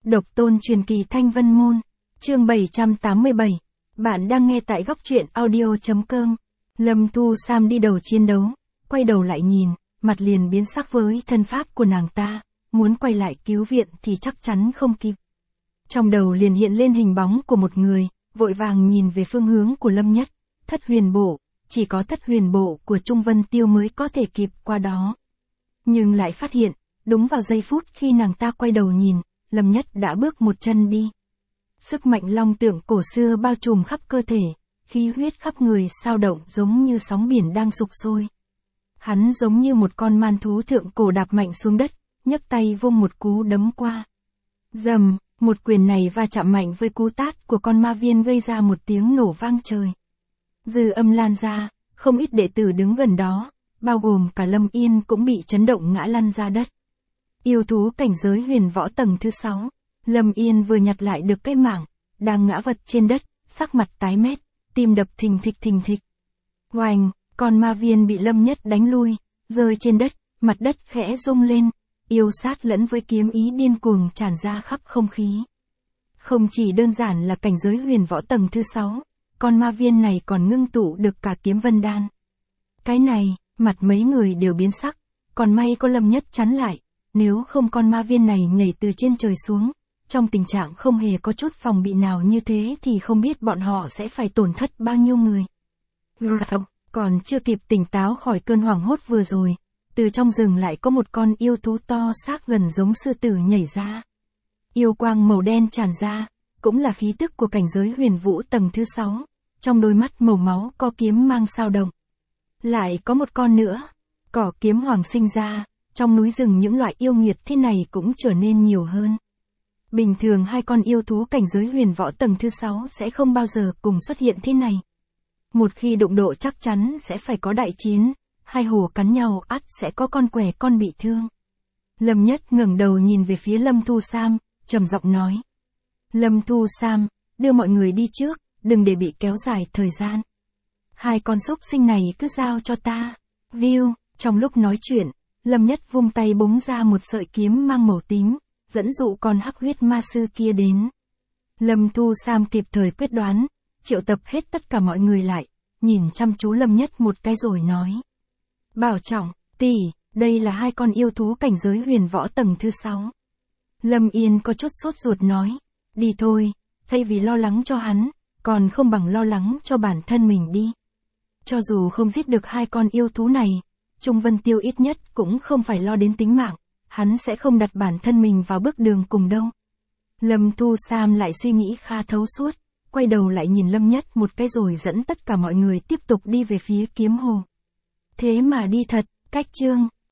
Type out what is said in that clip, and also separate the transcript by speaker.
Speaker 1: Độc tôn truyền kỳ Thanh Vân Môn. Chương 787. Bạn đang nghe tại góc truyện audio.com. Lâm Thu Sam đi đầu chiến đấu, quay đầu lại nhìn, mặt liền biến sắc với thân pháp của nàng ta, muốn quay lại cứu viện thì chắc chắn không kịp. Trong đầu liền hiện lên hình bóng của một người, vội vàng nhìn về phương hướng của Lâm Nhất, Thất Huyền Bộ, chỉ có Thất Huyền Bộ của Trung Vân Tiêu mới có thể kịp qua đó. Nhưng lại phát hiện, đúng vào giây phút khi nàng ta quay đầu nhìn, Lâm Nhất đã bước một chân đi. Sức mạnh long tượng cổ xưa bao trùm khắp cơ thể, khí huyết khắp người sao động giống như sóng biển đang sục sôi. Hắn giống như một con man thú thượng cổ đạp mạnh xuống đất, nhấc tay vung một cú đấm qua. Dầm, một quyền này va chạm mạnh với cú tát của con ma viên gây ra một tiếng nổ vang trời. Dư âm lan ra, không ít đệ tử đứng gần đó, bao gồm cả Lâm Yên cũng bị chấn động ngã lăn ra đất. Yêu thú cảnh giới huyền võ tầng thứ 6, Lâm Yên vừa nhặt lại được cái mảng, đang ngã vật trên đất, sắc mặt tái mét, tim đập thình thịch. Oành, con ma viên bị Lâm Nhất đánh lui, rơi trên đất, mặt đất khẽ rung lên, yêu sát lẫn với kiếm ý điên cuồng tràn ra khắp không khí. Không chỉ đơn giản là cảnh giới huyền võ tầng thứ 6, con ma viên này còn ngưng tụ được cả kiếm vân đan. Cái này, mặt mấy người đều biến sắc, còn may có Lâm Nhất chắn lại, nếu không con ma viên này nhảy từ trên trời xuống, trong tình trạng không hề có chút phòng bị nào như thế thì không biết bọn họ sẽ phải tổn thất bao nhiêu người. Còn chưa kịp tỉnh táo khỏi cơn hoảng hốt vừa rồi, từ trong rừng lại có một con yêu thú to xác gần giống sư tử nhảy ra. Yêu quang màu đen tràn ra, cũng là khí tức của cảnh giới huyền vũ tầng thứ 6, trong đôi mắt màu máu có kiếm mang sao động. Lại có một con nữa, cỏ kiếm hoàng sinh ra, trong núi rừng những loại yêu nghiệt thế này cũng trở nên nhiều hơn. Bình thường hai con yêu thú cảnh giới huyền võ tầng thứ 6 sẽ không bao giờ cùng xuất hiện thế này. Một khi đụng độ chắc chắn sẽ phải có đại chiến, hai hổ cắn nhau ắt sẽ có con què con bị thương. Lâm Nhất ngẩng đầu nhìn về phía Lâm Thu Sam, trầm giọng nói. Lâm Thu Sam, đưa mọi người đi trước, đừng để bị kéo dài thời gian. Hai con súc sinh này cứ giao cho ta. View, trong lúc nói chuyện, Lâm Nhất vung tay búng ra một sợi kiếm mang màu tím, dẫn dụ con hắc huyết ma sư kia đến. Lâm Thu Sam kịp thời quyết đoán, triệu tập hết tất cả mọi người lại, nhìn chăm chú Lâm Nhất một cái rồi nói. Bảo trọng, tỷ, đây là hai con yêu thú cảnh giới huyền võ tầng thứ 6. Lâm Yên có chút sốt ruột nói, đi thôi, thay vì lo lắng cho hắn, còn không bằng lo lắng cho bản thân mình đi. Cho dù không giết được hai con yêu thú này, Trung Vân Tiêu ít nhất cũng không phải lo đến tính mạng, hắn sẽ không đặt bản thân mình vào bước đường cùng đâu. Lâm Thu Sam lại suy nghĩ khá thấu suốt, quay đầu lại nhìn Lâm Nhất một cái rồi dẫn tất cả mọi người tiếp tục đi về phía kiếm hồ. Thế mà đi thật, cách chương.